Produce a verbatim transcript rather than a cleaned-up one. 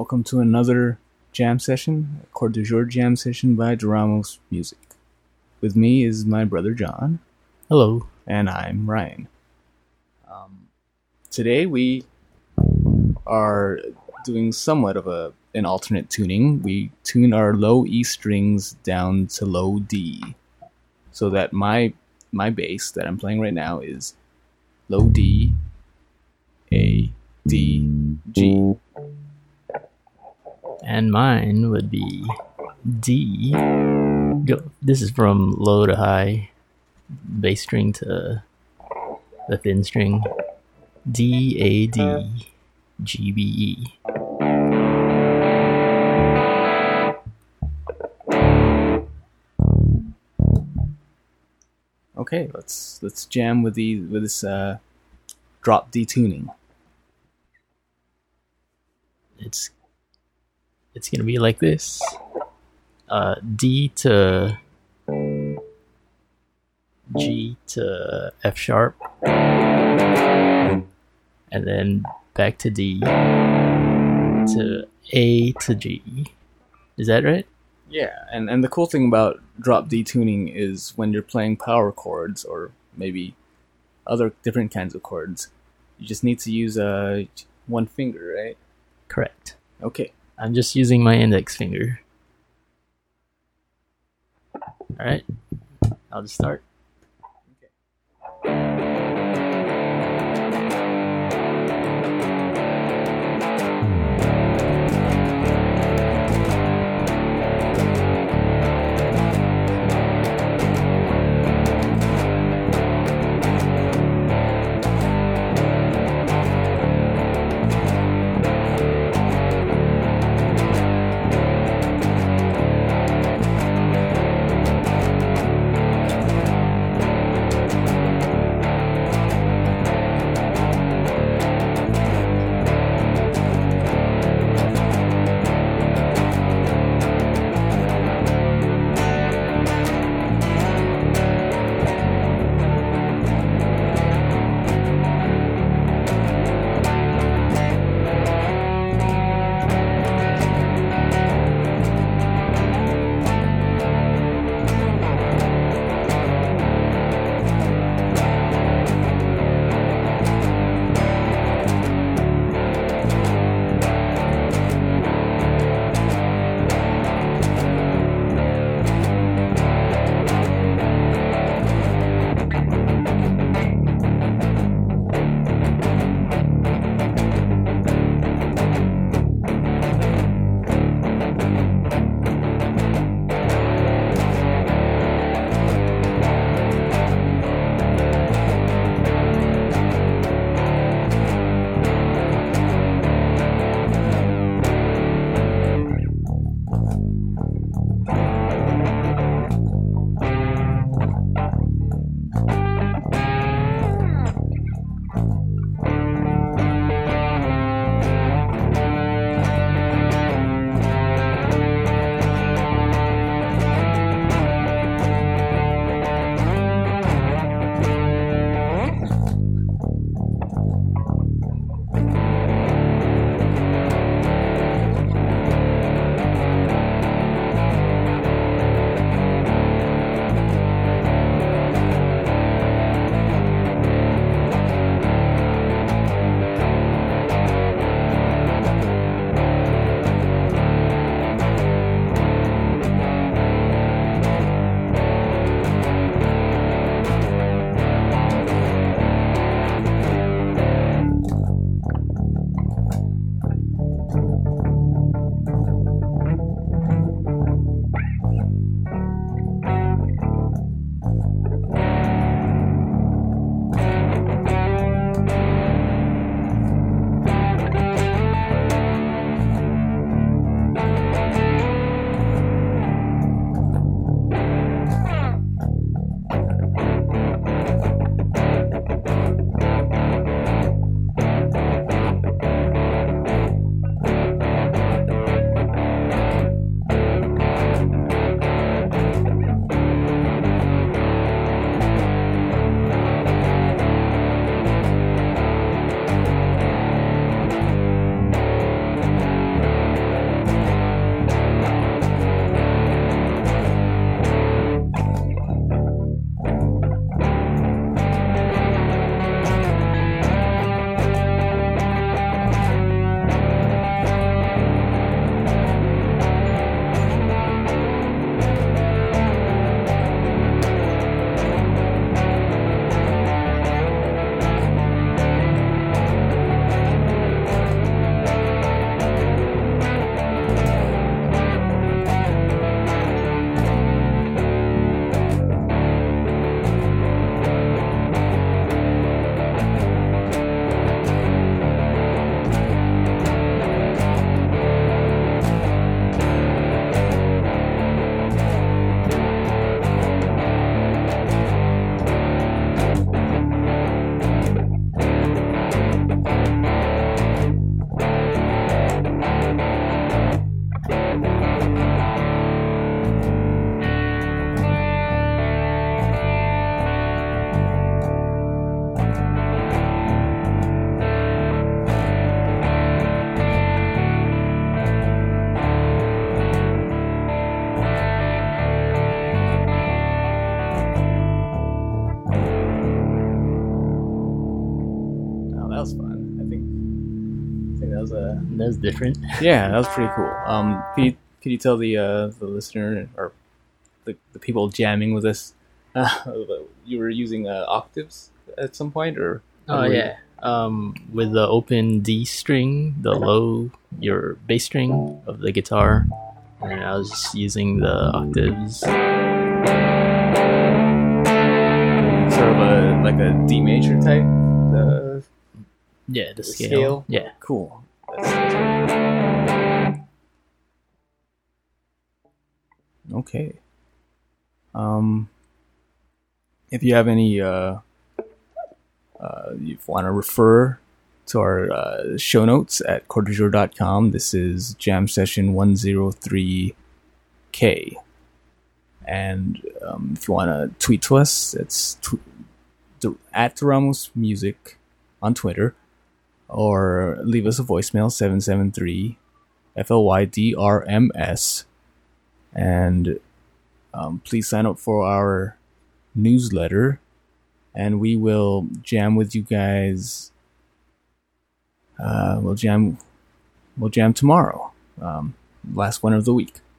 Welcome to another jam session, a Chord du Jour jam session by Duramos Music. With me is my brother John. Hello. And I'm Ryan. Um, today we are doing somewhat of a an alternate tuning. We tune our low E strings down to low D, so that my my bass that I'm playing right now is low D, A, D, G. And mine would be D. Go. This is from low to high, bass string to the thin string. D, A, D, G, B, E. Okay, let's let's jam with the with this uh, drop D tuning. It's it's gonna be like this. Uh, D to G to F sharp, and then back to D to A to G. Is that right? Yeah, and, and the cool thing about drop D tuning is when you're playing power chords or maybe other different kinds of chords, you just need to use uh, one finger, right? Correct. Okay. I'm just using my index finger. Alright, I'll just start. was fun. I think, I think that was a That's different. yeah, that was pretty cool. Um, could you could you tell the uh, the listener or the the people jamming with us, uh, you were using uh, octaves at some point, or Oh yeah. Um, with the open D string, the low your bass string of the guitar, and I was just using the octaves. Sort of a like a D major type. Uh, Yeah, the, the scale. scale. Yeah. Cool. That's, that's pretty cool. Okay. Um, if you have any, uh, uh, you want to refer to our uh, show notes at quarter dot com, this is Jam Session one oh three K. And um, if you want to tweet to us, it's tw- at Ramos Music on Twitter, or leave us a voicemail, seven seven three F L Y D R M S. And um, please sign up for our newsletter, and we will jam with you guys. Uh, we'll jam, we'll jam tomorrow, um, last one of the week.